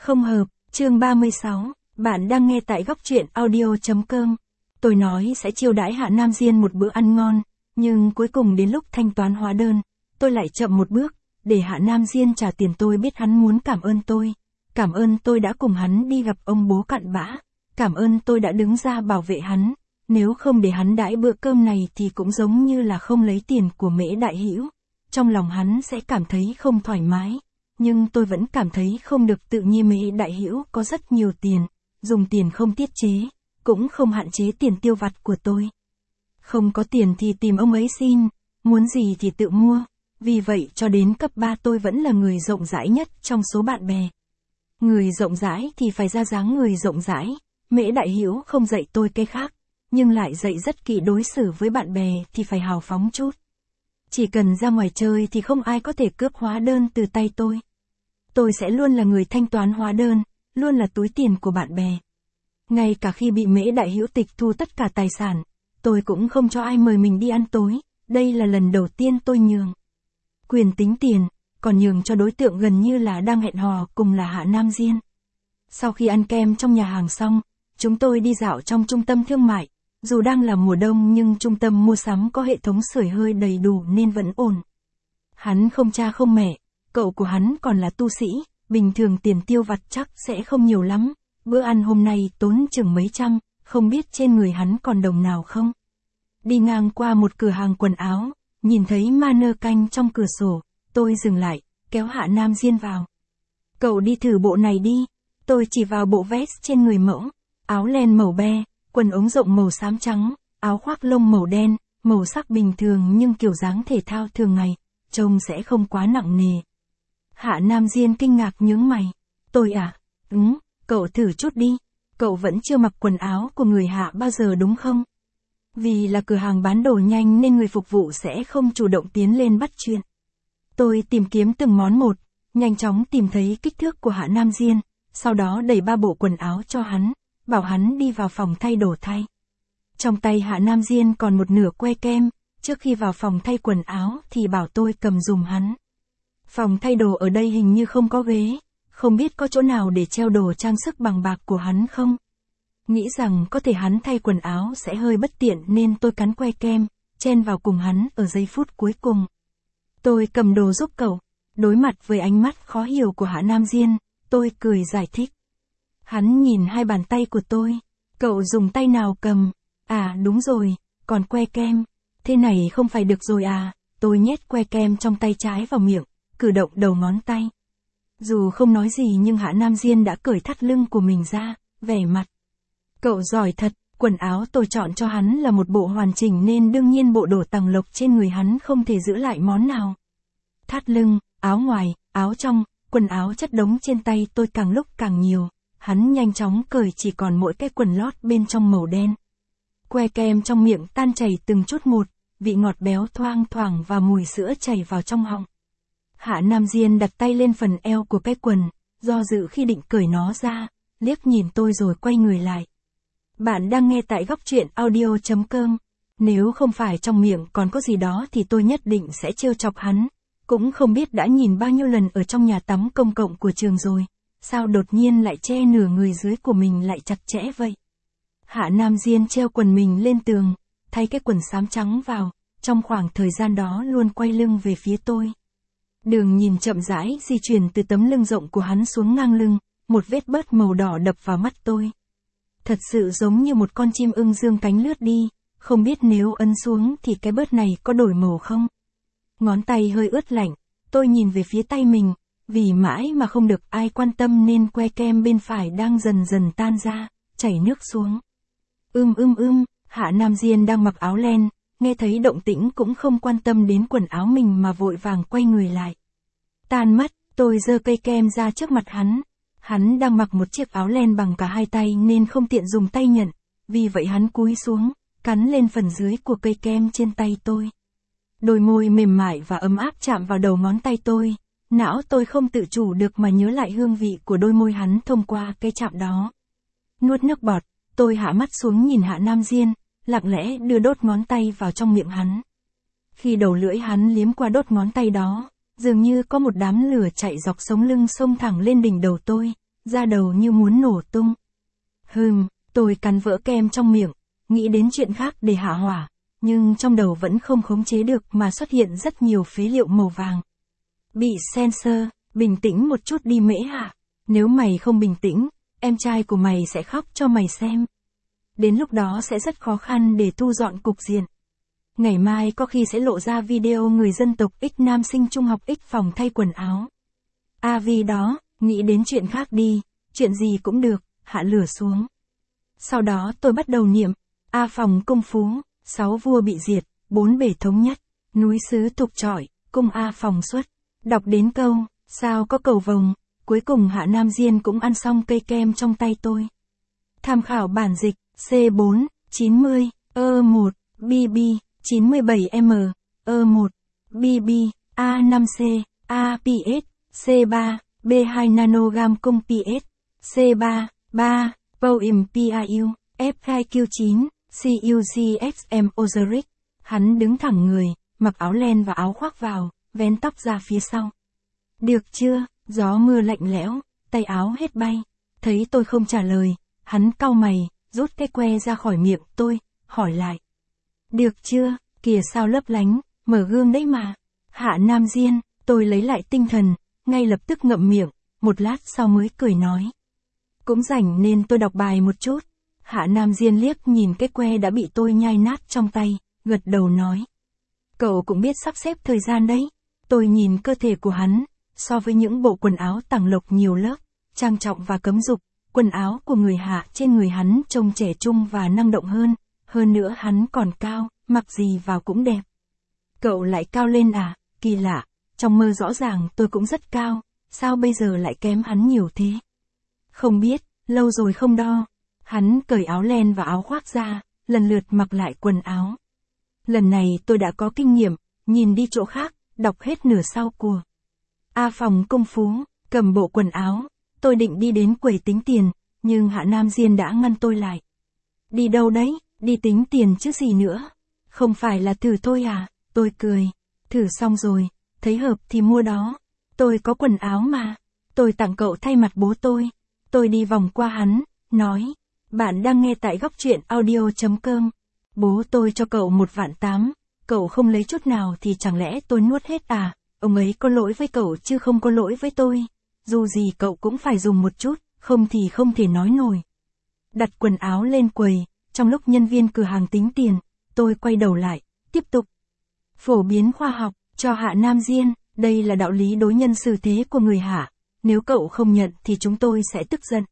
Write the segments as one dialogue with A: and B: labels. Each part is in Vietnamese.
A: Không hợp, chương 36, bạn đang nghe tại góc truyện audio.com. Tôi nói sẽ chiêu đãi Hạ Nam Diên một bữa ăn ngon, nhưng cuối cùng đến lúc thanh toán hóa đơn, tôi lại chậm một bước, để Hạ Nam Diên trả tiền. Tôi biết hắn muốn cảm ơn tôi. Cảm ơn tôi đã cùng hắn đi gặp ông bố cặn bã. Cảm ơn tôi đã đứng ra bảo vệ hắn. Nếu không để hắn đãi bữa cơm này thì cũng giống như là không lấy tiền của Mễ Đại Hữu. Trong lòng hắn sẽ cảm thấy không thoải mái. Nhưng tôi vẫn cảm thấy không được tự nhiên. Mễ Đại Hữu có rất nhiều tiền, dùng tiền không tiết chế, cũng không hạn chế tiền tiêu vặt của tôi. Không có tiền thì tìm ông ấy xin, muốn gì thì tự mua. Vì vậy cho đến cấp 3 tôi vẫn là người rộng rãi nhất trong số bạn bè. Người rộng rãi thì phải ra dáng người rộng rãi. Mễ Đại Hữu không dạy tôi cái khác, nhưng lại dạy rất kỹ đối xử với bạn bè thì phải hào phóng chút. Chỉ cần ra ngoài chơi thì không ai có thể cướp hóa đơn từ tay tôi. Tôi sẽ luôn là người thanh toán hóa đơn, luôn là túi tiền của bạn bè. Ngay cả khi bị Mễ Đại Hữu tịch thu tất cả tài sản, tôi cũng không cho ai mời mình đi ăn tối. Đây là lần đầu tiên tôi nhường quyền tính tiền, còn nhường cho đối tượng gần như là đang hẹn hò cùng là Hạ Nam Diên. Sau khi ăn kem trong nhà hàng xong, chúng tôi đi dạo trong trung tâm thương mại. Dù đang là mùa đông nhưng trung tâm mua sắm có hệ thống sưởi hơi đầy đủ nên vẫn ổn. Hắn không cha không mẹ, cậu của hắn còn là tu sĩ, bình thường tiền tiêu vặt chắc sẽ không nhiều lắm. Bữa ăn hôm nay tốn chừng mấy trăm, không biết trên người hắn còn đồng nào không. Đi ngang qua một cửa hàng quần áo, nhìn thấy mannequin trong cửa sổ, tôi dừng lại, kéo Hạ Nam Diên vào. Cậu đi thử bộ này đi. Tôi chỉ vào bộ vest trên người mẫu, áo len màu be, quần ống rộng màu xám trắng, áo khoác lông màu đen, màu sắc bình thường nhưng kiểu dáng thể thao thường ngày, trông sẽ không quá nặng nề. Hạ Nam Diên kinh ngạc nhướng mày. Tôi à? Cậu thử chút đi. Cậu vẫn chưa mặc quần áo của người Hạ bao giờ đúng không? Vì là cửa hàng bán đồ nhanh nên người phục vụ sẽ không chủ động tiến lên bắt chuyện. Tôi tìm kiếm từng món một, nhanh chóng tìm thấy kích thước của Hạ Nam Diên, sau đó đẩy 3 bộ quần áo cho hắn, bảo hắn đi vào phòng thay đồ thay. Trong tay Hạ Nam Diên còn một nửa que kem, trước khi vào phòng thay quần áo thì bảo tôi cầm dùm hắn. Phòng thay đồ ở đây hình như không có ghế, không biết có chỗ nào để treo đồ trang sức bằng bạc của hắn không? Nghĩ rằng có thể hắn thay quần áo sẽ hơi bất tiện nên tôi cắn que kem, chen vào cùng hắn ở giây phút cuối cùng. Tôi cầm đồ giúp cậu. Đối mặt với ánh mắt khó hiểu của Hạ Nam Diên, tôi cười giải thích. Hắn nhìn hai bàn tay của tôi. Cậu dùng tay nào cầm? À đúng rồi, còn que kem. Thế này không phải được rồi à? Tôi nhét que kem trong tay trái vào miệng, cử động đầu ngón tay. Dù không nói gì nhưng Hạ Nam Diên đã cởi thắt lưng của mình ra, vẻ mặt. Cậu giỏi thật, quần áo tôi chọn cho hắn là một bộ hoàn chỉnh nên đương nhiên bộ đồ tầng lộc trên người hắn không thể giữ lại món nào. Thắt lưng, áo ngoài, áo trong, quần áo chất đống trên tay tôi càng lúc càng nhiều. Hắn nhanh chóng cởi chỉ còn mỗi cái quần lót bên trong màu đen. Que kem trong miệng tan chảy từng chút một, vị ngọt béo thoang thoảng và mùi sữa chảy vào trong họng. Hạ Nam Diên đặt tay lên phần eo của cái quần, do dự khi định cởi nó ra, liếc nhìn tôi rồi quay người lại. Bạn đang nghe tại góc truyện audio.com. Nếu không phải trong miệng còn có gì đó thì tôi nhất định sẽ trêu chọc hắn. Cũng không biết đã nhìn bao nhiêu lần ở trong nhà tắm công cộng của trường rồi. Sao đột nhiên lại che nửa người dưới của mình lại chặt chẽ vậy? Hạ Nam Diên treo quần mình lên tường, thay cái quần xám trắng vào, trong khoảng thời gian đó luôn quay lưng về phía tôi. Đường nhìn chậm rãi di chuyển từ tấm lưng rộng của hắn xuống ngang lưng, một vết bớt màu đỏ đập vào mắt tôi. Thật sự giống như một con chim ưng dương cánh lướt đi, không biết nếu ấn xuống thì cái bớt này có đổi màu không? Ngón tay hơi ướt lạnh, tôi nhìn về phía tay mình, vì mãi mà không được ai quan tâm nên que kem bên phải đang dần dần tan ra, chảy nước xuống. Hạ Nam Diên đang mặc áo len, nghe thấy động tĩnh cũng không quan tâm đến quần áo mình mà vội vàng quay người lại. Tan mất, tôi giơ cây kem ra trước mặt hắn. Hắn đang mặc một chiếc áo len bằng cả hai tay nên không tiện dùng tay nhận, vì vậy hắn cúi xuống, cắn lên phần dưới của cây kem trên tay tôi. Đôi môi mềm mại và ấm áp chạm vào đầu ngón tay tôi, não tôi không tự chủ được mà nhớ lại hương vị của đôi môi hắn thông qua cái chạm đó. Nuốt nước bọt, tôi hạ mắt xuống nhìn Hạ Nam Diên, lặng lẽ đưa đốt ngón tay vào trong miệng hắn. Khi đầu lưỡi hắn liếm qua đốt ngón tay đó, dường như có một đám lửa chạy dọc sống lưng xông thẳng lên đỉnh đầu tôi, da đầu như muốn nổ tung. Tôi cắn vỡ kem trong miệng, nghĩ đến chuyện khác để hạ hỏa, nhưng trong đầu vẫn không khống chế được mà xuất hiện rất nhiều phế liệu màu vàng. Bị sensor, bình tĩnh một chút đi Mễ Hạ, nếu mày không bình tĩnh, em trai của mày sẽ khóc cho mày xem. Đến lúc đó sẽ rất khó khăn để thu dọn cục diện. Ngày mai có khi sẽ lộ ra video người dân tộc X nam sinh trung học X phòng thay quần áo. Vì đó, nghĩ đến chuyện khác đi, chuyện gì cũng được, hạ lửa xuống. Sau đó tôi bắt đầu niệm, A phòng cung phú, 6 vua bị diệt, 4 bể thống nhất, núi sứ thục trọi, cung A phòng xuất. Đọc đến câu, sao có cầu vồng, cuối cùng Hạ Nam Diên cũng ăn xong cây kem trong tay tôi. Tham khảo bản dịch, C4, 90, E1, BB, 97M, E1, BB, A5C, APS, C3, B2 nanogam cung PS, C3, 3, Poem PIU, F2Q9, CUCXM Ozeric. Hắn đứng thẳng người, mặc áo len và áo khoác vào, vén tóc ra phía sau. Được chưa, gió mưa lạnh lẽo, tay áo hết bay. Thấy tôi không trả lời, hắn cau mày, rút cái que ra khỏi miệng tôi, hỏi lại. Được chưa, kìa sao lấp lánh, mở gương đấy mà. Hạ Nam Diên, tôi lấy lại tinh thần, ngay lập tức ngậm miệng, một lát sau mới cười nói. Cũng rảnh nên tôi đọc bài một chút. Hạ Nam Diên liếc nhìn cái que đã bị tôi nhai nát trong tay, gật đầu nói. Cậu cũng biết sắp xếp thời gian đấy. Tôi nhìn cơ thể của hắn, so với những bộ quần áo tàng lộc nhiều lớp, trang trọng và cấm dục, quần áo của người Hạ trên người hắn trông trẻ trung và năng động hơn nữa hắn còn cao, mặc gì vào cũng đẹp. Cậu lại cao lên à, kỳ lạ, trong mơ rõ ràng tôi cũng rất cao, sao bây giờ lại kém hắn nhiều thế? Không biết, lâu rồi không đo. Hắn cởi áo len và áo khoác ra, lần lượt mặc lại quần áo. Lần này tôi đã có kinh nghiệm, nhìn đi chỗ khác, đọc hết nửa sau của A phòng công phú, cầm bộ quần áo, tôi định đi đến quầy tính tiền, nhưng Hạ Nam Diên đã ngăn tôi lại. Đi đâu đấy, đi tính tiền chứ gì nữa. Không phải là thử thôi à, tôi cười. Thử xong rồi, thấy hợp thì mua đó. Tôi có quần áo mà, tôi tặng cậu thay mặt bố tôi. Tôi đi vòng qua hắn, nói. Bạn đang nghe tại góc truyện audio.com. Bố tôi cho cậu 1.800.000, cậu không lấy chút nào thì chẳng lẽ tôi nuốt hết à? Ông ấy có lỗi với cậu chứ không có lỗi với tôi. Dù gì cậu cũng phải dùng một chút, không thì không thể nói nổi. Đặt quần áo lên quầy, trong lúc nhân viên cửa hàng tính tiền, tôi quay đầu lại, tiếp tục. Phổ biến khoa học, cho Hạ Nam Diên, đây là đạo lý đối nhân xử thế của người Hạ. Nếu cậu không nhận thì chúng tôi sẽ tức giận.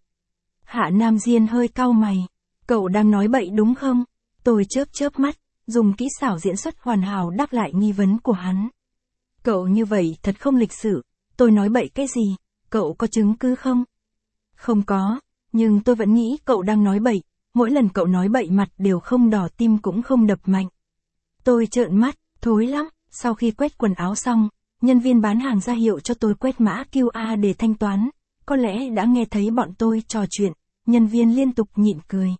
A: Hạ Nam Diên hơi cau mày. Cậu đang nói bậy đúng không? Tôi chớp mắt, dùng kỹ xảo diễn xuất hoàn hảo đáp lại nghi vấn của hắn. Cậu như vậy thật không lịch sự. Tôi nói bậy cái gì? Cậu có chứng cứ không? Không có, nhưng tôi vẫn nghĩ cậu đang nói bậy. Mỗi lần cậu nói bậy mặt đều không đỏ tim cũng không đập mạnh. Tôi trợn mắt, thối lắm. Sau khi quét quần áo xong, nhân viên bán hàng ra hiệu cho tôi quét mã QR để thanh toán. Có lẽ đã nghe thấy bọn tôi trò chuyện, nhân viên liên tục nhịn cười.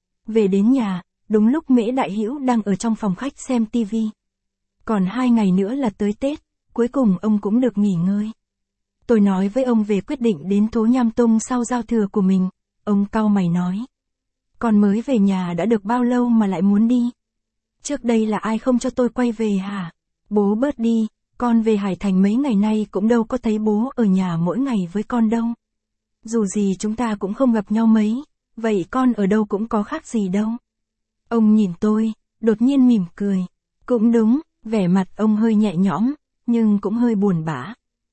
A: Về đến nhà, đúng lúc Mễ Đại Hữu đang ở trong phòng khách xem TV. Còn 2 ngày nữa là tới Tết, cuối cùng ông cũng được nghỉ ngơi. Tôi nói với ông về quyết định đến Thố Nham Tung sau giao thừa của mình, ông cau mày nói. Con mới về nhà đã được bao lâu mà lại muốn đi? Trước đây là ai không cho tôi quay về hả? Bố bớt đi, con về Hải Thành mấy ngày nay cũng đâu có thấy bố ở nhà mỗi ngày với con đâu. Dù gì chúng ta cũng không gặp nhau mấy, vậy con ở đâu cũng có khác gì đâu. Ông nhìn tôi, đột nhiên mỉm cười. Cũng đúng, vẻ mặt ông hơi nhẹ nhõm, nhưng cũng hơi buồn bã.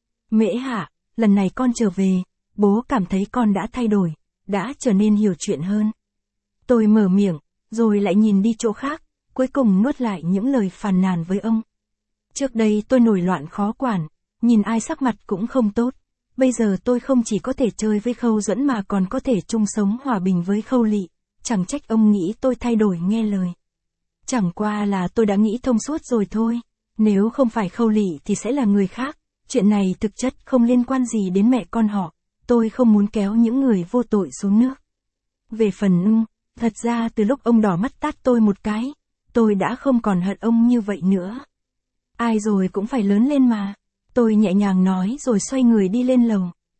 A: Mễ Hạ, lần này con trở về, bố cảm thấy con đã thay đổi, đã trở nên hiểu chuyện hơn. Tôi mở miệng, rồi lại nhìn đi chỗ khác, cuối cùng nuốt lại những lời phàn nàn với ông. Trước đây tôi nổi loạn khó quản, nhìn ai sắc mặt cũng không tốt. Bây giờ tôi không chỉ có thể chơi với Khâu Duẫn mà còn có thể chung sống hòa bình với Khâu Lị. Chẳng trách ông nghĩ tôi thay đổi nghe lời. Chẳng qua là tôi đã nghĩ thông suốt rồi thôi. Nếu không phải Khâu Lị thì sẽ là người khác. Chuyện này thực chất không liên quan gì đến mẹ con họ. Tôi không muốn kéo những người vô tội xuống nước. Về phần thật ra từ lúc ông đỏ mắt tát tôi một cái, tôi đã không còn hận ông như vậy nữa. Ai rồi cũng phải lớn lên mà. Tôi nhẹ nhàng nói rồi xoay người đi lên lầu.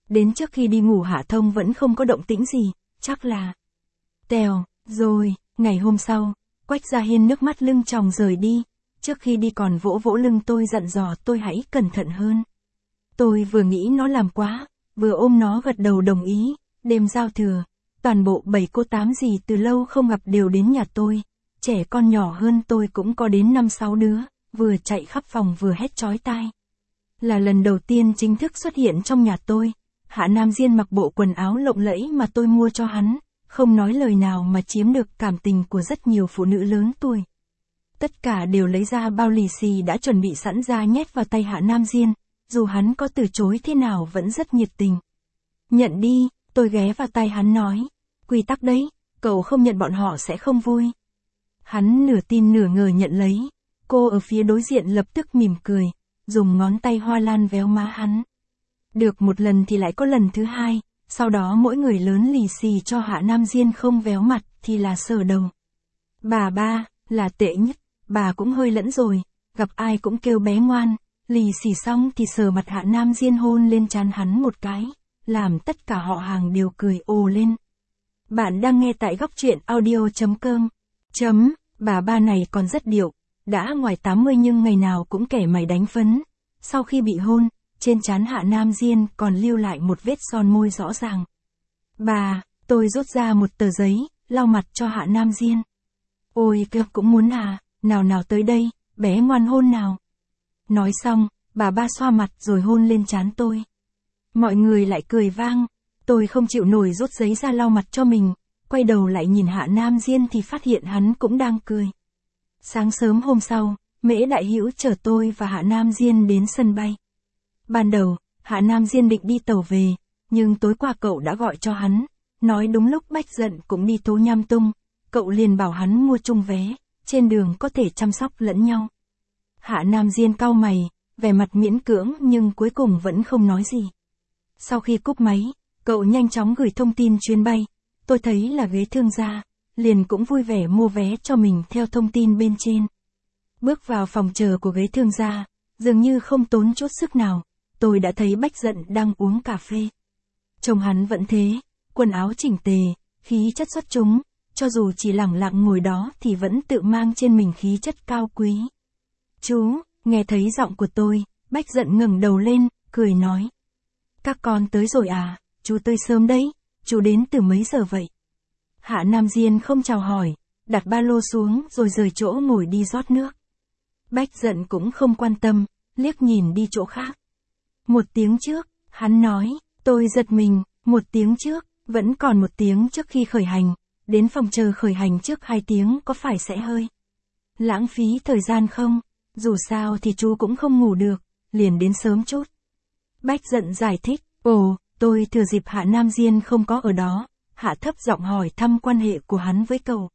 A: Đến trước khi đi ngủ Hạ Thông vẫn không có động tĩnh gì, chắc là... Tèo, rồi, ngày hôm sau, Quách Gia Hiên nước mắt lưng tròng rời đi, trước khi đi còn vỗ vỗ lưng tôi dặn dò tôi hãy cẩn thận hơn. Tôi vừa nghĩ nó làm quá, vừa ôm nó gật đầu đồng ý, đêm giao thừa, toàn bộ 7 cô 8 dì từ lâu không gặp đều đến nhà tôi, trẻ con nhỏ hơn tôi cũng có đến 5-6 đứa, vừa chạy khắp phòng vừa hét chói tai. Là lần đầu tiên chính thức xuất hiện trong nhà tôi, Hạ Nam Diên mặc bộ quần áo lộng lẫy mà tôi mua cho hắn, không nói lời nào mà chiếm được cảm tình của rất nhiều phụ nữ lớn tuổi. Tất cả đều lấy ra bao lì xì đã chuẩn bị sẵn ra nhét vào tay Hạ Nam Diên, dù hắn có từ chối thế nào vẫn rất nhiệt tình. Nhận đi, tôi ghé vào tay hắn nói, quy tắc đấy, cậu không nhận bọn họ sẽ không vui. Hắn nửa tin nửa ngờ nhận lấy, cô ở phía đối diện lập tức mỉm cười, dùng ngón tay hoa lan véo má hắn. Được một lần thì lại có lần thứ hai, sau đó mỗi người lớn lì xì cho Hạ Nam Diên không véo mặt thì là sờ đầu. Bà ba, là tệ nhất, bà cũng hơi lẫn rồi, gặp ai cũng kêu bé ngoan, lì xì xong thì sờ mặt Hạ Nam Diên hôn lên trán hắn một cái, làm tất cả họ hàng đều cười ồ lên. Bạn đang nghe tại góc truyện audio.com. Bà ba này còn rất điệu, đã ngoài 80 nhưng ngày nào cũng kẻ mày đánh phấn. Sau khi bị hôn, trên trán Hạ Nam Diên còn lưu lại một vết son môi rõ ràng. Bà, tôi rút ra một tờ giấy, lau mặt cho Hạ Nam Diên. Ôi kìa cũng muốn à, nào tới đây, bé ngoan hôn nào. Nói xong, bà ba xoa mặt rồi hôn lên trán tôi. Mọi người lại cười vang, tôi không chịu nổi rút giấy ra lau mặt cho mình, quay đầu lại nhìn Hạ Nam Diên thì phát hiện hắn cũng đang cười. Sáng sớm hôm sau, Mễ Đại Hữu chở tôi và Hạ Nam Diên đến sân bay. Ban đầu, Hạ Nam Diên định đi tàu về, nhưng tối qua cậu đã gọi cho hắn, nói đúng lúc Bách Dận cũng đi Tố Nham Tung, cậu liền bảo hắn mua chung vé, trên đường có thể chăm sóc lẫn nhau. Hạ Nam Diên cau mày, vẻ mặt miễn cưỡng nhưng cuối cùng vẫn không nói gì. Sau khi cúp máy, cậu nhanh chóng gửi thông tin chuyến bay, tôi thấy là ghế thương gia, liền cũng vui vẻ mua vé cho mình theo thông tin bên trên. Bước vào phòng chờ của ghế thương gia, dường như không tốn chút sức nào, tôi đã thấy Bách Dận đang uống cà phê. Trông hắn vẫn thế, quần áo chỉnh tề, khí chất xuất chúng, cho dù chỉ lẳng lặng ngồi đó thì vẫn tự mang trên mình khí chất cao quý. Chú, nghe thấy giọng của tôi, Bách Dận ngẩng đầu lên, cười nói. Các con tới rồi à, chú tới sớm đấy, chú đến từ mấy giờ vậy? Hạ Nam Diên không chào hỏi, đặt ba lô xuống rồi rời chỗ ngồi đi rót nước. Bách Dận cũng không quan tâm, liếc nhìn đi chỗ khác. 1 tiếng trước, hắn nói, tôi giật mình, 1 tiếng trước, vẫn còn 1 tiếng trước khi khởi hành, đến phòng chờ khởi hành trước 2 tiếng có phải sẽ hơi lãng phí thời gian không? Dù sao thì chú cũng không ngủ được, liền đến sớm chút. Bách Dận giải thích, tôi thừa dịp Hạ Nam Diên không có ở đó, hạ thấp giọng hỏi thăm quan hệ của hắn với cậu.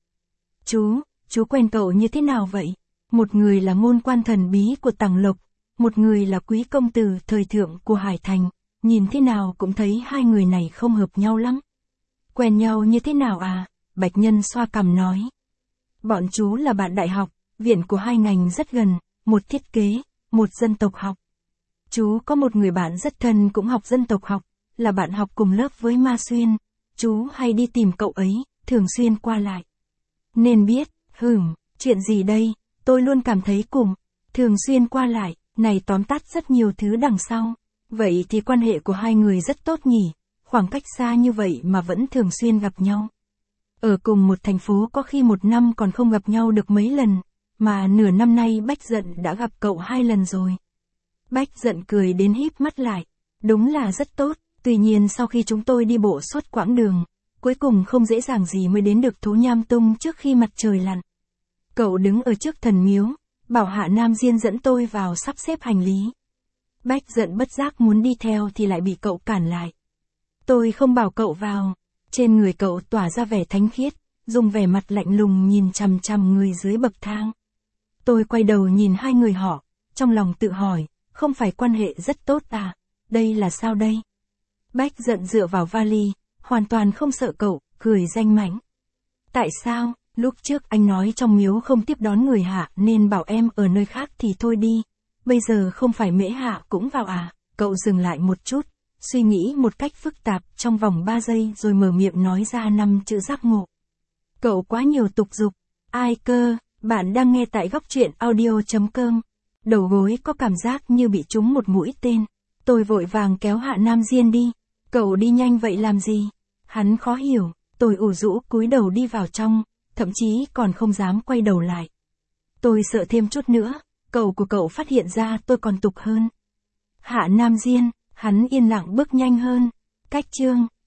A: Chú quen cậu như thế nào vậy? Một người là ngôn quan thần bí của Tằng Lộc, một người là quý công tử thời thượng của Hải Thành, nhìn thế nào cũng thấy hai người này không hợp nhau lắm. Quen nhau như thế nào à? Bạch Nhân xoa cằm nói. Bọn chú là bạn đại học, viện của hai ngành rất gần, một thiết kế, một dân tộc học. Chú có một người bạn rất thân cũng học dân tộc học, là bạn học cùng lớp với Ma Xuyên, chú hay đi tìm cậu ấy, thường xuyên qua lại. Nên biết, chuyện gì đây, tôi luôn cảm thấy thường xuyên qua lại, này tóm tắt rất nhiều thứ đằng sau. Vậy thì quan hệ của hai người rất tốt nhỉ, khoảng cách xa như vậy mà vẫn thường xuyên gặp nhau. Ở cùng một thành phố có khi 1 năm còn không gặp nhau được mấy lần, mà nửa năm nay Bách Dận đã gặp cậu 2 lần rồi. Bách Dận cười đến híp mắt lại, đúng là rất tốt, tuy nhiên sau khi chúng tôi đi bộ suốt quãng đường, cuối cùng không dễ dàng gì mới đến được Tố Nham Tung trước khi mặt trời lặn. Cậu đứng ở trước thần miếu, bảo Hạ Nam Diên dẫn tôi vào sắp xếp hành lý. Bách Dận bất giác muốn đi theo thì lại bị cậu cản lại. Tôi không bảo cậu vào. Trên người cậu tỏa ra vẻ thánh khiết, dùng vẻ mặt lạnh lùng nhìn chằm chằm người dưới bậc thang. Tôi quay đầu nhìn hai người họ, trong lòng tự hỏi, không phải quan hệ rất tốt à, đây là sao đây? Bách Dận dựa vào vali, hoàn toàn không sợ cậu, cười danh mãnh. Tại sao, lúc trước anh nói trong miếu không tiếp đón người Hạ nên bảo em ở nơi khác thì thôi đi, bây giờ không phải Mễ Hạ cũng vào à? Cậu dừng lại một chút, suy nghĩ một cách phức tạp trong vòng 3 giây rồi mở miệng nói ra 5 chữ giác ngộ. Cậu quá nhiều tục dục. Ai cơ, bạn đang nghe tại góc truyện audio.com. Đầu gối có cảm giác như bị trúng một mũi tên. Tôi vội vàng kéo Hạ Nam Diên đi. Cậu đi nhanh vậy làm gì? Hắn khó hiểu, tôi ủ rũ cúi đầu đi vào trong, thậm chí còn không dám quay đầu lại. Tôi sợ thêm chút nữa, cậu của cậu phát hiện ra tôi còn tục hơn. Hạ Nam Diên, hắn yên lặng bước nhanh hơn. Cách chương